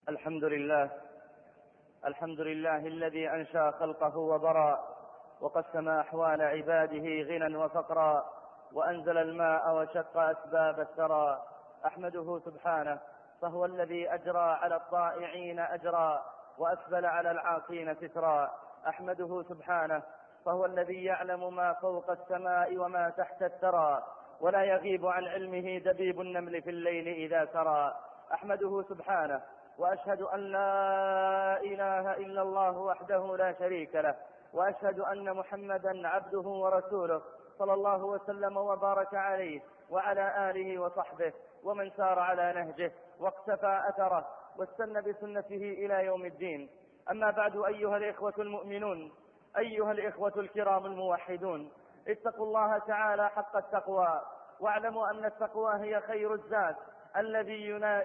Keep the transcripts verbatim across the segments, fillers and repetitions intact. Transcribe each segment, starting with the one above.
الحمد لله الحمد لله الذي أنشأ خلقه وبرى وقسم أحوال عباده غنى وفقرا وأنزل الماء وشق أسباب الثرى. أحمده سبحانه فهو الذي أجرى على الطائعين أجرا وأسبل على العاصين سترا. أحمده سبحانه فهو الذي يعلم ما فوق السماء وما تحت الثرى ولا يغيب عن علمه دبيب النمل في الليل إذا سرى. أحمده سبحانه وأشهد أن لا إله إلا الله وحده لا شريك له وأشهد أن محمدا عبده ورسوله صلى الله وسلم وبارك عليه وعلى آله وصحبه ومن سار على نهجه واقتفى أثره واستنى بسنته إلى يوم الدين. أما بعد، أيها الإخوة المؤمنون، أيها الإخوة الكرام الموحدون، اتقوا الله تعالى حق التقوى واعلموا أن التقوى هي خير الزاد الذي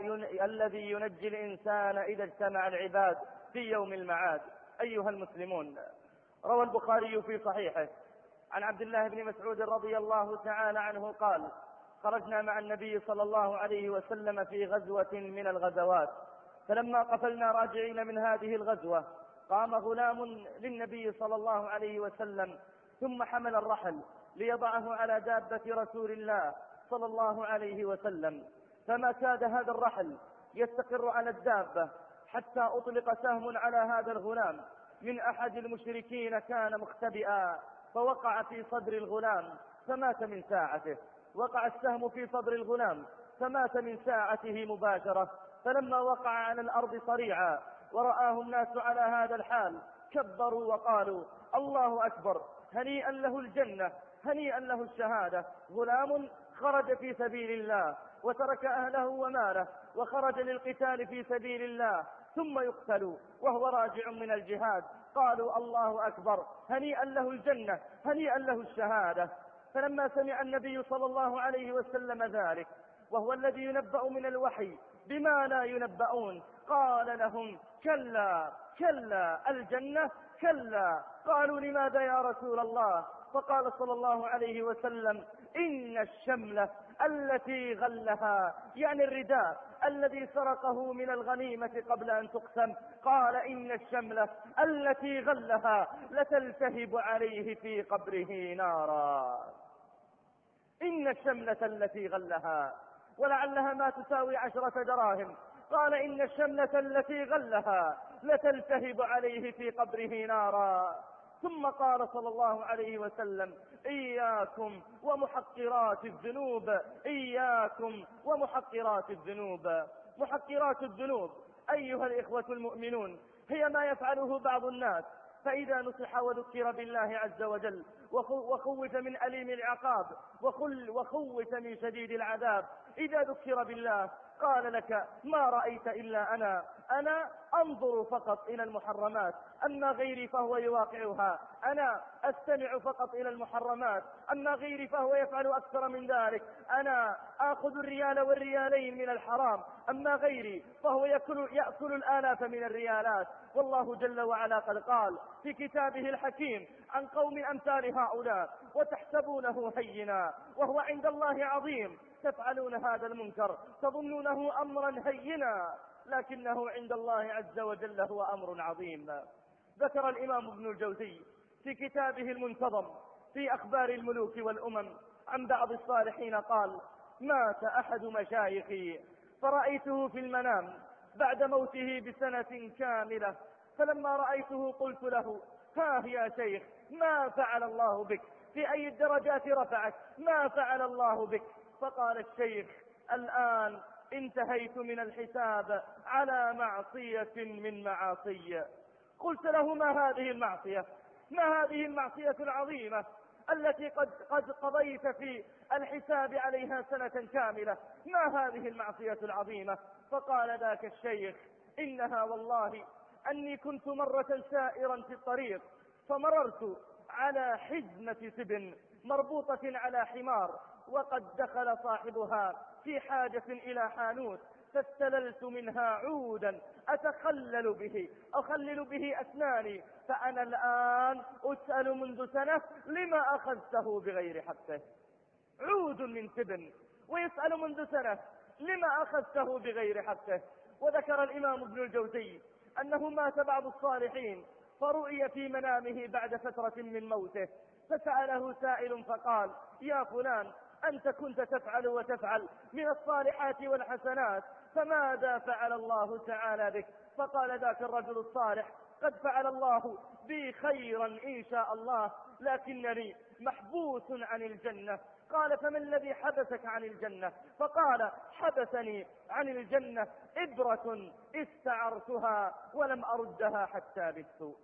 الذي ينجي الإنسان إذا اجتمع العباد في يوم المعاد. أيها المسلمون، روى البخاري في صحيحه عن عبد الله بن مسعود رضي الله تعالى عنه قال: خرجنا مع النبي صلى الله عليه وسلم في غزوة من الغزوات، فلما قفلنا راجعين من هذه الغزوة قام غلام للنبي صلى الله عليه وسلم ثم حمل الرحل ليضعه على دابة رسول الله صلى الله عليه وسلم، فما كاد هذا الرحل يستقر على الدابة حتى أطلق سهم على هذا الغلام من أحد المشركين كان مختبئا، فوقع في صدر الغلام فمات من ساعته. وقع السهم في صدر الغلام فمات من ساعته مباشرة. فلما وقع على الأرض صريعا ورآه الناس على هذا الحال كبروا وقالوا: الله أكبر، هنيئا له الجنة، هنيئا له الشهادة. غلام خرج في سبيل الله وترك أهله وماله وخرج للقتال في سبيل الله ثم يقتل وهو راجع من الجهاد. قالوا: الله أكبر، هنيئا له الجنة، هنيئا له الشهادة. فلما سمع النبي صلى الله عليه وسلم ذلك، وهو الذي ينبأ من الوحي بما لا ينبؤون، قال لهم: كلا كلا، الجنة كلا. قالوا: لماذا يا رسول الله؟ فقال صلى الله عليه وسلم: إن الشملة التي غلها، يعني الرداء الذي سرقه من الغنيمة قبل أن تقسم، قال: إن الشملة التي غلها لتلتهب عليه في قبره نارا. إن الشملة التي غلها، ولعلها ما تساوي عشرة دراهم. قال: إن الشملة التي غلها لتلتهب عليه في قبره نارا. ثم قال صلى الله عليه وسلم: إياكم ومحقرات الذنوب، إياكم ومحقرات الذنوب. محقرات الذنوب أيها الإخوة المؤمنون هي ما يفعله بعض الناس، فإذا نصح وذكر بالله عز وجل وخوف من أليم العقاب وخوف من شديد العذاب، إذا ذكر بالله قال لك: ما رأيت إلا أنا أنا أنظر فقط إلى المحرمات، أما غيري فهو يواقعها. أنا أستمع فقط إلى المحرمات، أما غيري فهو يفعل أكثر من ذلك. أنا آخذ الريال والريالين من الحرام، أما غيري فهو يأكل, يأكل الآلاف من الريالات. والله جل وعلا قد قال في كتابه الحكيم عن قوم أمثال هؤلاء: وتحسبونه هينا وهو عند الله عظيم، تفعلون هذا المنكر تظنونه أمرا هينا لكنه عند الله عز وجل هو أمر عظيم. ذكر الإمام ابن الجوزي في كتابه المنتظم في أخبار الملوك والأمم عن بعض الصالحين قال: مات أحد مشايخي فرأيته في المنام بعد موته بسنة كاملة، فلما رأيته قلت له: ها يا شيخ، ما فعل الله بك؟ في أي الدرجات رفعك؟ ما فعل الله بك؟ فقال الشيخ: الآن انتهيت من الحساب على معصية من معاصي. قلت له: ما هذه المعصية؟ ما هذه المعصية العظيمة التي قد, قد قضيت في الحساب عليها سنة كاملة؟ ما هذه المعصية العظيمة؟ فقال ذاك الشيخ: إنها والله أني كنت مرة سائرا في الطريق فمررت على حزمة سبن مربوطة على حمار، وقد دخل صاحبها في حاجة إلى حانوت، فاستللت منها عودا أتخلل به أخلل به أسناني، فأنا الآن أسأل منذ سنة: لما أخذته بغير حقه؟ عود من سبن ويسأل منذ سنة: لما أخذته بغير حقه؟ وذكر الإمام ابن الجوزي أنه مات بعض الصالحين فرؤي في منامه بعد فترة من موته، فسأله سائل فقال: يا فلان، أنت كنت تفعل وتفعل من الصالحات والحسنات، فماذا فعل الله تعالى بك؟ فقال ذاك الرجل الصالح: قد فعل الله بي خيرا إن شاء الله، لكنني محبوس عن الجنة. قال: فما الذي حبسك عن الجنة؟ فقال: حبسني عن الجنة إبرة استعرتها ولم أردها حتى بالسوء.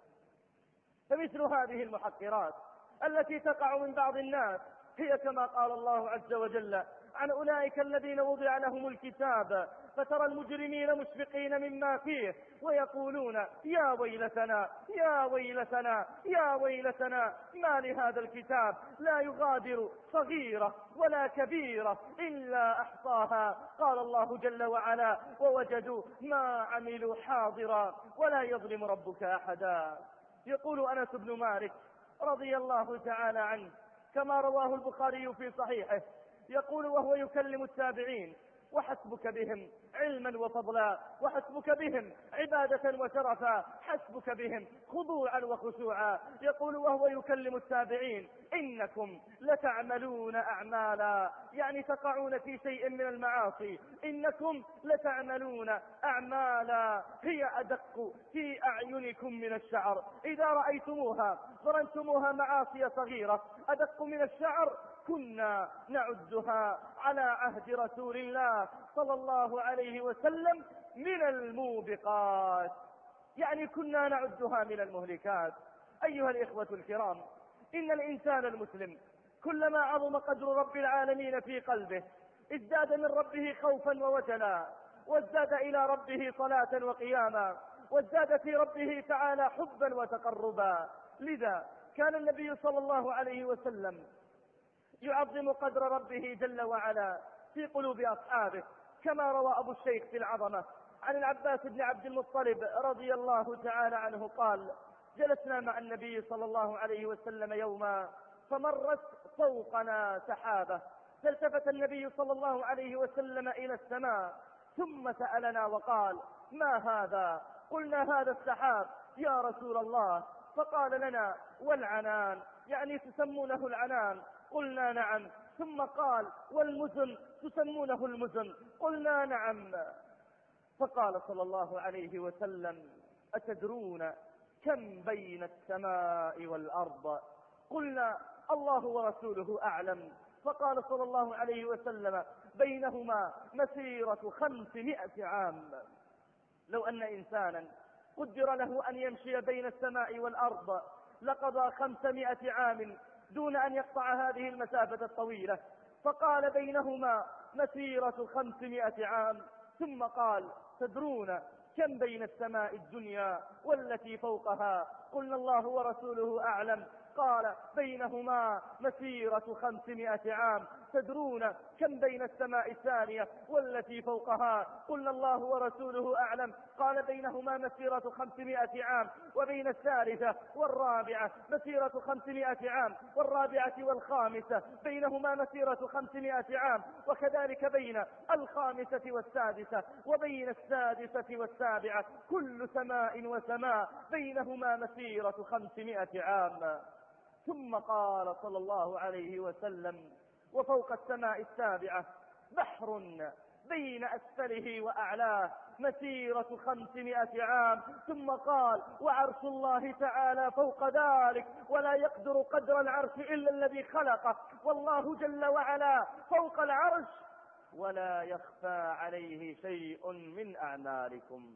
فمثل هذه المحقرات التي تقع من بعض الناس هي كما قال الله عز وجل عن أولئك الذين وضع لهم الكتاب فترى المجرمين مشفقين مما فيه ويقولون: يا ويلتنا يا ويلتنا يا ويلتنا ما لهذا الكتاب لا يغادر صغيرة ولا كبيرة إلا أحصاها. قال الله جل وعلا: ووجدوا ما عملوا حاضرا ولا يظلم ربك أحدا. يقول أنس بن مالك رضي الله تعالى عنه كما رواه البخاري في صحيحه، يقول وهو يكلم التابعين: وحسبك بهم علما وفضلا، وحسبك بهم عبادة وشرفا، حسبك بهم خضوعا وخشوعا. يقول وهو يكلم التابعين: إنكم لتعملون أعمالا، يعني تقعون في شيء من المعاصي، إنكم لتعملون أعمالا هي أدق في أعينكم من الشعر، إذا رأيتموها ظننتموها معاصي صغيرة أدق من الشعر كنا نعدها على عهد رسول الله صلى الله عليه وسلم من الموبقات، يعني كنا نعدها من المهلكات. أيها الإخوة الكرام، إن الإنسان المسلم كلما عظم قدر رب العالمين في قلبه ازداد من ربه خوفا ووجلا، وازداد إلى ربه صلاة وقياما، وازداد في ربه تعالى حبا وتقربا. لذا كان النبي صلى الله عليه وسلم يعظم قدر ربه جل وعلا في قلوب أصحابه، كما روى أبو الشيخ في العظمة عن العباس بن عبد المطلب رضي الله تعالى عنه قال: جلسنا مع النبي صلى الله عليه وسلم يوما فمرت فوقنا سحابة، فالتفت النبي صلى الله عليه وسلم إلى السماء ثم سألنا وقال: ما هذا؟ قلنا: هذا السحاب يا رسول الله. فقال لنا: والعنان، يعني تسمونه العنان؟ قلنا: نعم. ثم قال: والمزن تسمونه المزن؟ قلنا: نعم. فقال صلى الله عليه وسلم: أتدرون كم بين السماء والأرض؟ قلنا: الله ورسوله أعلم. فقال صلى الله عليه وسلم: بينهما مسيرة خمسمائة عام. لو أن إنسانا قدر له أن يمشي بين السماء والأرض لقضى خمسمائة عام دون أن يقطع هذه المسافة الطويلة. فقال: بينهما مسيرة خمسمائة عام. ثم قال: تدرون كم بين السماء الدنيا والتي فوقها؟ قلنا: الله ورسوله أعلم. قال: بينهما مسيرة خمسمائة عام. تدرون كم بين السماء الثانية والتي فوقها؟ قلنا: الله ورسوله أعلم. قال: بينهما مسيرة خمسمائة عام. وبين الثالثة والرابعة مسيرة خمسمائة عام، والرابعة والخامسة بينهما مسيرة خمسمائة عام، وكذلك بين الخامسة والسادسة وبين السادسة والسابعة، كل سماء وسماء بينهما مسيرة خمسمائة عام. ثم قال صلى الله عليه وسلم: وفوق السماء السابعة بحر بين أسفله وأعلاه مسيرة خمسمائة عام. ثم قال: وعرش الله تعالى فوق ذلك، ولا يقدر قدر العرش إلا الذي خلقه، والله جل وعلا فوق العرش ولا يخفى عليه شيء من أعمالكم.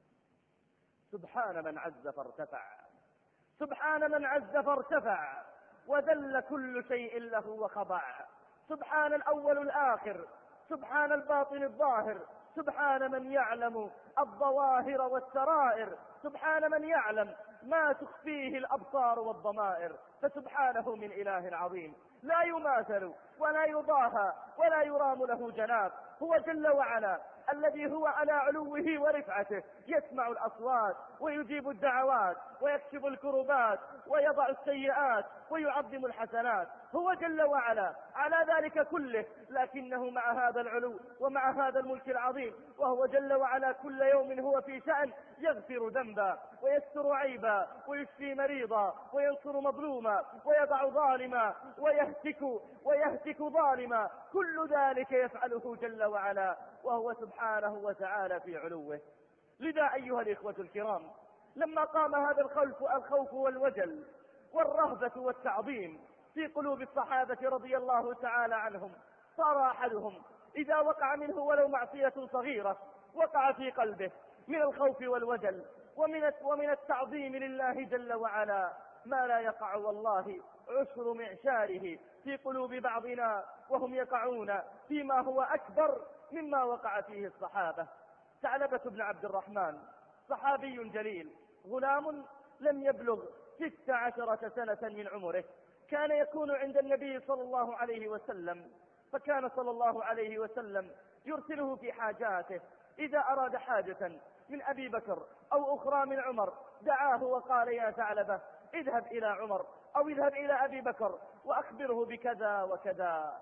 سبحان من عز فارتفع، سبحان من عز فارتفع، وذل كل شيء له وخضع. سبحان الأول الآخر، سبحان الباطن الظاهر، سبحان من يعلم الظواهر والسرائر، سبحان من يعلم ما تخفيه الأبصار والضمائر، فسبحانه من إله عظيم لا يماثل ولا يضاهى ولا يرام له جناب. هو جل وعلا الذي هو على علوه ورفعته، يسمع الأصوات ويجيب الدعوات ويكشف الكربات ويضع السيئات ويعظم الحسنات، هو جل وعلا على ذلك كله، لكنه مع هذا العلو ومع هذا الملك العظيم وهو جل وعلا كل يوم هو في شأن، يغفر ذنبا ويستر عيبا ويشفي مريضا وينصر مظلوما ويضع ظالما ويهتك ويهتك ظالما، كل ذلك يفعله جل وعلا وهو سبحانه وتعالى في علوه. لذا أيها الإخوة الكرام، لما قام هذا الخوف الخوف والوجل والرهبة والتعظيم في قلوب الصحابة رضي الله تعالى عنهم، صار أحدهم إذا وقع منه ولو معصية صغيرة وقع في قلبه من الخوف والوجل ومن ومن التعظيم لله جل وعلا ما لا يقع والله عشر معشاره في قلوب بعضنا، وهم يقعون فيما هو أكبر مما وقع فيه الصحابة. ثعلبة بن عبد الرحمن صحابي جليل، غلام لم يبلغ ست عشرة سنة من عمره، كان يكون عند النبي صلى الله عليه وسلم، فكان صلى الله عليه وسلم يرسله في حاجاته، إذا أراد حاجة من أبي بكر أو أخرى من عمر دعاه وقال يا ثعلبة اذهب إلى عمر أو اذهب إلى أبي بكر وأخبره بكذا وكذا.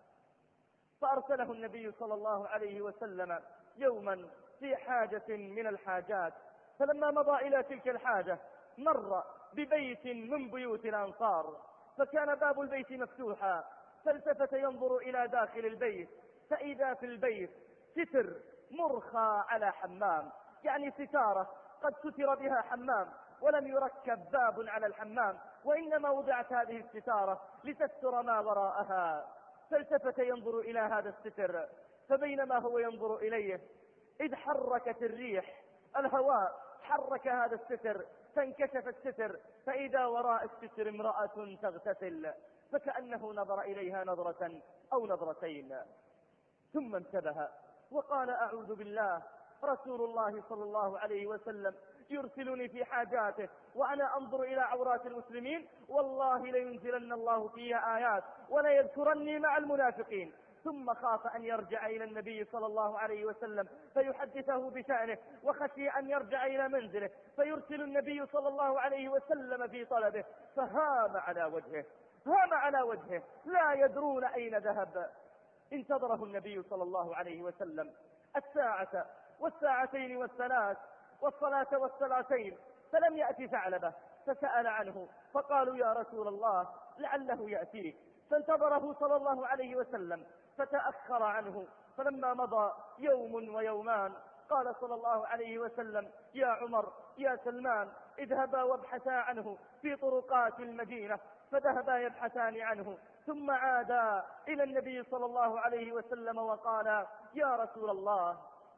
فأرسله النبي صلى الله عليه وسلم يوما في حاجة من الحاجات، فلما مضى إلى تلك الحاجة مر ببيت من بيوت الأنصار، فكان باب البيت مفتوحا، فالتفت ينظر إلى داخل البيت فإذا في البيت ستر مرخى على حمام، يعني ستارة قد ستر بها حمام ولم يركب باب على الحمام، وإنما وضعت هذه الستارة لتستر ما وراءها. فالتفت ينظر إلى هذا الستر، فبينما هو ينظر إليه إذ حركت الريح، الهواء حرك هذا الستر فانكشف الستر، فإذا وراء الستر امرأة تغتسل، فكأنه نظر إليها نظرة أو نظرتين، ثم انتبه وقال أعوذ بالله، رسول الله صلى الله عليه وسلم يرسلني في حاجاته وأنا أنظر إلى عورات المسلمين، والله لينزلن الله فيها آيات ولا يذكرني مع المنافقين. ثم خاف أن يرجع إلى النبي صلى الله عليه وسلم فيحدثه بشأنه، وخشي أن يرجع إلى منزله فيرسل النبي صلى الله عليه وسلم في طلبه، فهام على وجهه هام على وجهه لا يدرون أين ذهب. انتظره النبي صلى الله عليه وسلم الساعة والساعتين والثلاث والصلاة والصلاتين، فلم يأتي ثعلبة، فسأل عنه فقالوا يا رسول الله لعله يأتيك، فانتظره صلى الله عليه وسلم فتأخر عنه، فلما مضى يوم ويومان قال صلى الله عليه وسلم يا عمر يا سلمان اذهبا وابحثا عنه في طرقات المدينة، فذهبا يبحثان عنه، ثم عادا إلى النبي صلى الله عليه وسلم وقالا يا رسول الله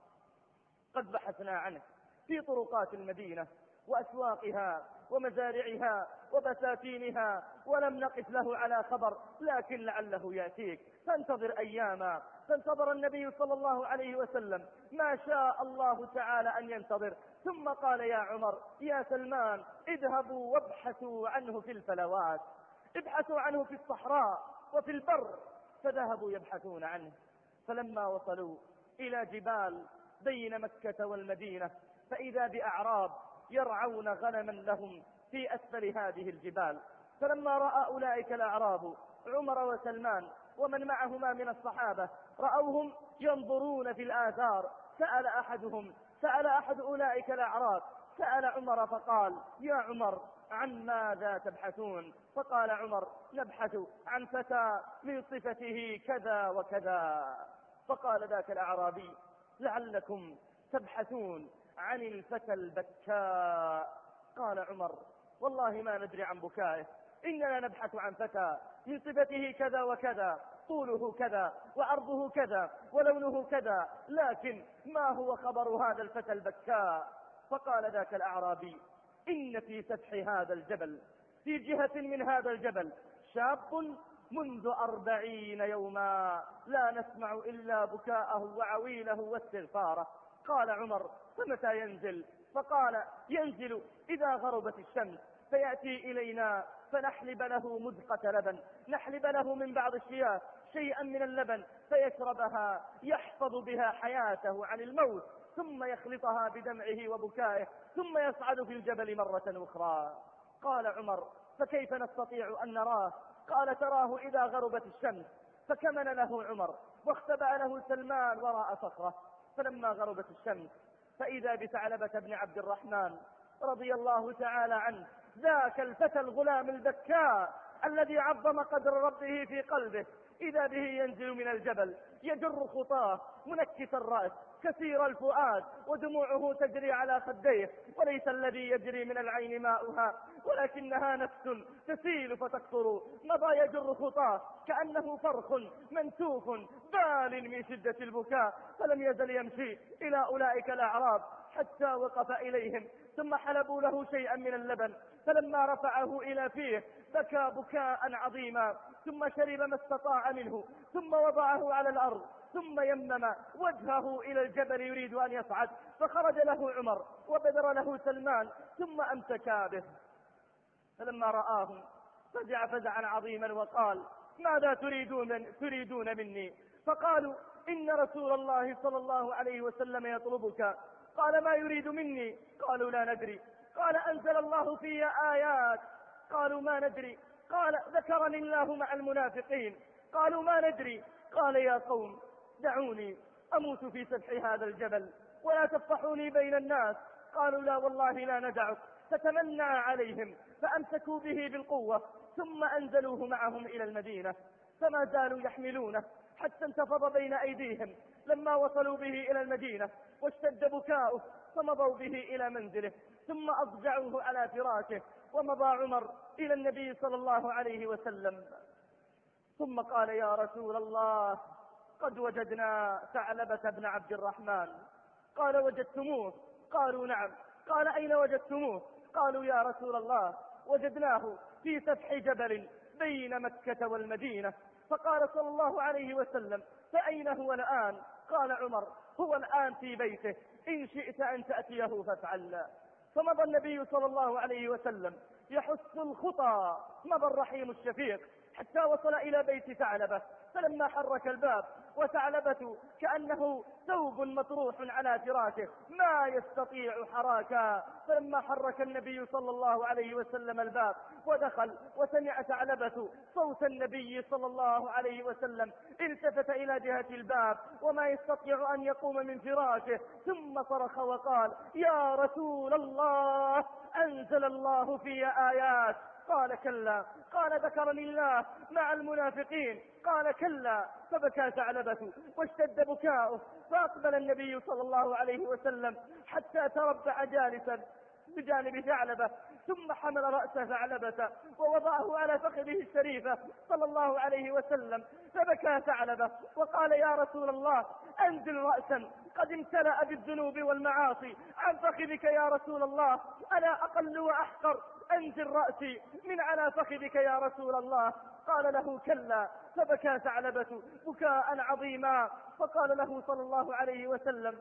قد بحثنا عنه في طرقات المدينة وأسواقها ومزارعها وبساتينها ولم نقف له على خبر، لكن لعله يأتيك، فانتظر أياما. فانتظر النبي صلى الله عليه وسلم ما شاء الله تعالى أن ينتظر، ثم قال يا عمر يا سلمان اذهبوا وابحثوا عنه في الفلوات، ابحثوا عنه في الصحراء وفي البر، فذهبوا يبحثون عنه، فلما وصلوا إلى جبال بين مكة والمدينة فإذا بأعراب يرعون غنما لهم في أسفل هذه الجبال، فلما رأى أولئك الأعراب عمر وسلمان ومن معهما من الصحابة رأوهم ينظرون في الآثار، سأل أحدهم سأل أحد أولئك الأعراب سأل عمر فقال يا عمر عن ماذا تبحثون؟ فقال عمر نبحث عن فتى من صفته كذا وكذا. فقال ذاك الأعرابي لعلكم تبحثون عن الفتى البكاء. قال عمر والله ما ندري عن بكائه، إننا نبحث عن فتى من صفته كذا وكذا، طوله كذا وعرضه كذا ولونه كذا، لكن ما هو خبر هذا الفتى البكاء؟ فقال ذاك الأعرابي إن في سفح هذا الجبل في جهة من هذا الجبل شاب منذ أربعين يوما لا نسمع إلا بكاءه وعويله واستغفاره. قال عمر فمتى ينزل؟ فقال ينزل إذا غربت الشمس فيأتي إلينا فنحلب له مزقة لبن، نحلب له من بعض الشياه شيئا من اللبن فيشربها يحفظ بها حياته عن الموت، ثم يخلطها بدمعه وبكائه، ثم يصعد في الجبل مرة أخرى. قال عمر: فكيف نستطيع أن نراه؟ قال: تراه إذا غربت الشمس. فكمن له عمر واختبأ له سلمان وراء صخرة. فلما غربت الشمس فإذا بثعلبة بن عبد الرحمن رضي الله تعالى عنه، ذاك الفتى الغلام البكاء الذي عظم قدر ربه في قلبه، إذا به ينزل من الجبل يجر خطاه منكس الرأس كثير الفؤاد ودموعه تجري على خديه، وليس الذي يجري من العين ماؤها ولكنها نفس تسيل فتقطر. مضى يجر خطاه كأنه فرخ منسوخ بال من شدة البكاء، فلم يزل يمشي إلى أولئك الأعراب حتى وقف إليهم، ثم حلبوا له شيئا من اللبن، فلما رفعه إلى فيه بكى بكاء عظيما، ثم شرب ما استطاع منه، ثم وضعه على الأرض، ثم يمم وجهه إلى الجبل يريد أن يصعد، فخرج له عمر وبدر له سلمان ثم أمسكا به. فلما رآهم فزع فزعا عظيما وقال: ماذا تريدون, تريدون مني؟ فقالوا: إن رسول الله صلى الله عليه وسلم يطلبك. قال: ما يريد مني؟ قالوا: لا ندري. قال: أنزل الله في آيات. قالوا: ما ندري. قال: ذكرني الله مع المنافقين. قالوا: ما ندري. قال: يا قوم دعوني أموت في سفح هذا الجبل ولا تفضحوني بين الناس. قالوا: لا والله لا ندعك. فتمنع عليهم فأمسكوا به بالقوة، ثم أنزلوه معهم إلى المدينة، فما زالوا يحملونه حتى انتفض بين أيديهم. لما وصلوا به إلى المدينة واشتد بكاؤه فمضوا به إلى منزله، ثم أضجعوه على فراشه. ومضى عمر إلى النبي صلى الله عليه وسلم ثم قال: يا رسول الله، قد وجدنا ثعلبة بن عبد الرحمن. قال: وجدتموه؟ قالوا: نعم. قال: أين وجدتموه؟ قالوا: يا رسول الله، وجدناه في سفح جبل بين مكة والمدينة. فقال صلى الله عليه وسلم: فأين هو الآن؟ قال عمر: هو الآن في بيته، إن شئت أن تأتيه فافعل. فمضى النبي صلى الله عليه وسلم يحث الخطى، مضى الرحيم الشفيق حتى وصل إلى بيت ثعلبة. فلما حرك الباب وثعلبة كأنه ثوب مطروح على فراشه ما يستطيع حراكا، فلما حرك النبي صلى الله عليه وسلم الباب ودخل وسمع ثعلبة صوت النبي صلى الله عليه وسلم التفت إلى جهة الباب وما يستطيع أن يقوم من فراشه، ثم صرخ وقال: يا رسول الله، أنزل الله في آيات. قال: كلا. قال: ذكرني الله مع المنافقين. قال: كلا. فبكى ثعلبة واشتد بكاؤه، فأقبل النبي صلى الله عليه وسلم حتى تربع جالسا بجانب ثعلبة، ثم حمل رأس ثعلبة ووضعه على فخذه الشريفة صلى الله عليه وسلم، فبكى ثعلبة وقال: يا رسول الله، أنزل رأسا قد امتلأ بالذنوب والمعاصي عن فخذك يا رسول الله، أنا أقل وأحقر، أنزل رأسي من على فخذك يا رسول الله. قال له: كلا. فبكى ثعلبة بكاء عظيما، فقال له صلى الله عليه وسلم: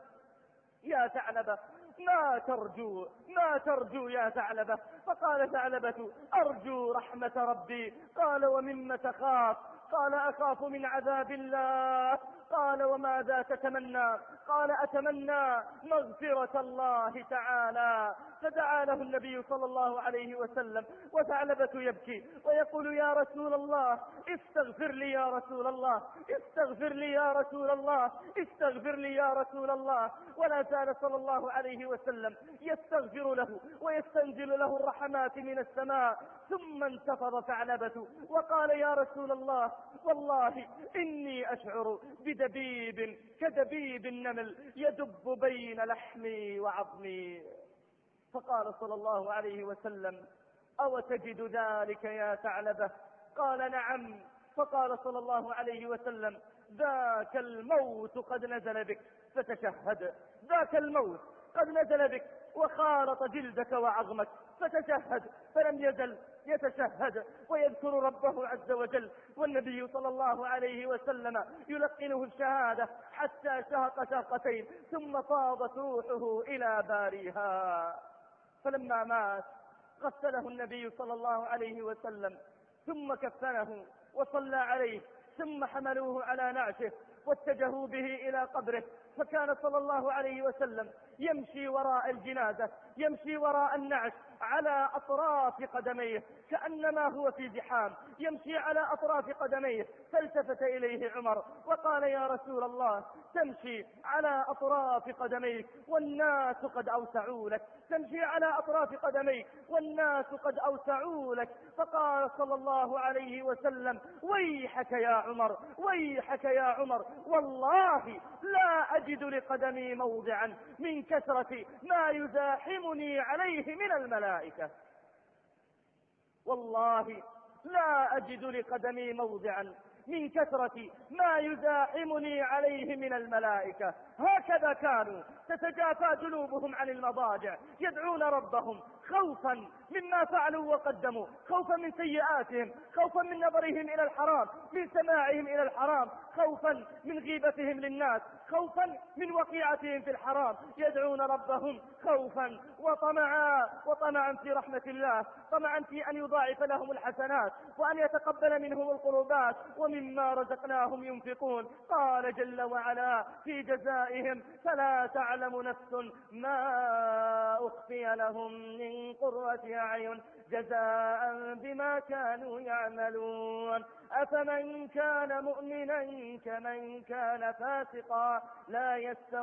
يا ثعلبة، ما ترجو ما ترجو يا ثعلبة؟ فقال ثعلبة: أرجو رحمة ربي. قال: ومما تخاف؟ قال: أخاف من عذاب الله. قال: وماذا تتمنى؟ قال: أتمنى مغفرة الله تعالى. فدعا له النبي صلى الله عليه وسلم وثعلبة يبكي ويقول: يا رسول الله، استغفر لي يا رسول الله، استغفر لي يا رسول الله، استغفر لي يا رسول الله. ولا زال صلى الله عليه وسلم يستغفر له ويستنزل له الرحمات من السماء. ثم انتفض ثعلبة وقال: يا رسول الله، والله إني أشعر بدبيب كدبيب النمل يدب بين لحمي وعظمي. فقال صلى الله عليه وسلم: أو تجد ذلك يا ثعلبة؟ قال: نعم. فقال صلى الله عليه وسلم: ذاك الموت قد نزل بك فتشهد. ذاك الموت قد نزل بك وخالط جلدك وعظمك فتشهد. فلم يزل يتشهد ويذكر ربه عز وجل، والنبي صلى الله عليه وسلم يلقنه الشهادة حتى شهق شهقتين، ثم فاضت روحه إلى باريها. فلما مات غسله النبي صلى الله عليه وسلم ثم كفنه وصلى عليه، ثم حملوه على نعشه واتجهوا به إلى قبره. فكان صلى الله عليه وسلم يمشي وراء الجنازة، يمشي وراء النعش على أطراف قدميه كأنما هو في زحام، يمشي على أطراف قدميه. فالتفت إليه عمر وقال: يا رسول الله، تمشي على أطراف قدميك والناس قد أوسعوا لك، تمشي على أطراف قدميك والناس قد أوسعوا لك. فقال صلى الله عليه وسلم: ويحك يا عمر، ويحك يا عمر، والله لا أجد لقدمي موضعا من كثرة ما يزاحمني عليه من الملائكة، والله لا أجد لقدمي موضعا من كثرة ما يزاحمني عليه من الملائكة. هكذا كانوا تتجافى جنوبهم عن المضاجع يدعون ربهم خوفا مما فعلوا وقدموا، خوفا من سيئاتهم، خوفا من نظرهم إلى الحرام، من سماعهم إلى الحرام، خوفا من غيبتهم للناس، خوفا من وقيعتهم في الحرام. يدعون ربهم خوفا وطمعا، وطمعا في رحمة الله، طمعا في أن يضاعف لهم الحسنات وأن يتقبل منهم القربات، ومما رزقناهم ينفقون. قال جل وعلا في جزائهم: فلا تعلم نفس ما أخفي لهم من قرة أعين جزاء بما كانوا يعملون. أفمن كان مؤمنا كمن كان فاسقا لا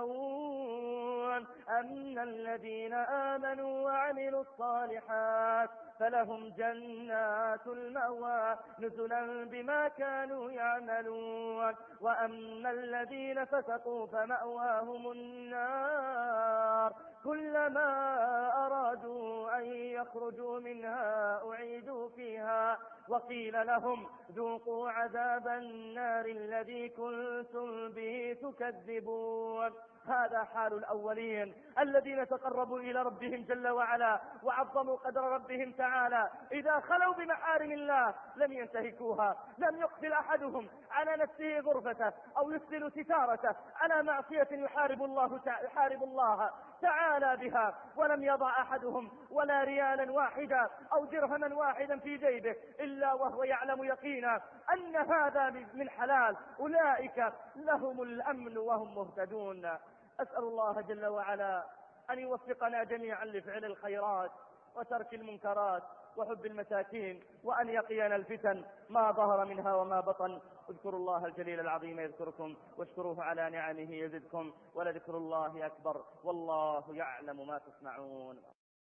يستوون. أما الذين آمنوا وعملوا الصالحات فلهم جنات المأوى نزلا بما كانوا يعملون. وأما الذين فسقوا فمأواهم النار كلما أرادوا أن يخرجوا منها أعيدوا فيها وقيل لهم ذوقوا عذاب النار الذي كنتم به تكذبون. هذا حال الأولين الذين تقربوا إلى ربهم جل وعلا وعظموا قدر ربهم تعالى. إذا خلوا بمحارم الله لم ينتهكوها، لم يقفل أحدهم على نفسه غرفته أو يسدل ستارته على معصية يحارب الله يحارب الله تعالى بها، ولم يضع أحدهم ولا ريالا واحدا أو درهما واحدا في جيبه إلا وهو يعلم يقينا أن هذا من حلال. أولئك لهم الأمن وهم مهتدون. أسأل الله جل وعلا أن يوفقنا جميعا لفعل الخيرات وترك المنكرات وحب المساكين، وأن يقينا الفتن ما ظهر منها وما بطن. اذكروا الله الجليل العظيم يذكركم، واشكروه على نعمه يزدكم، ولذكر الله أكبر، والله يعلم ما تصنعون.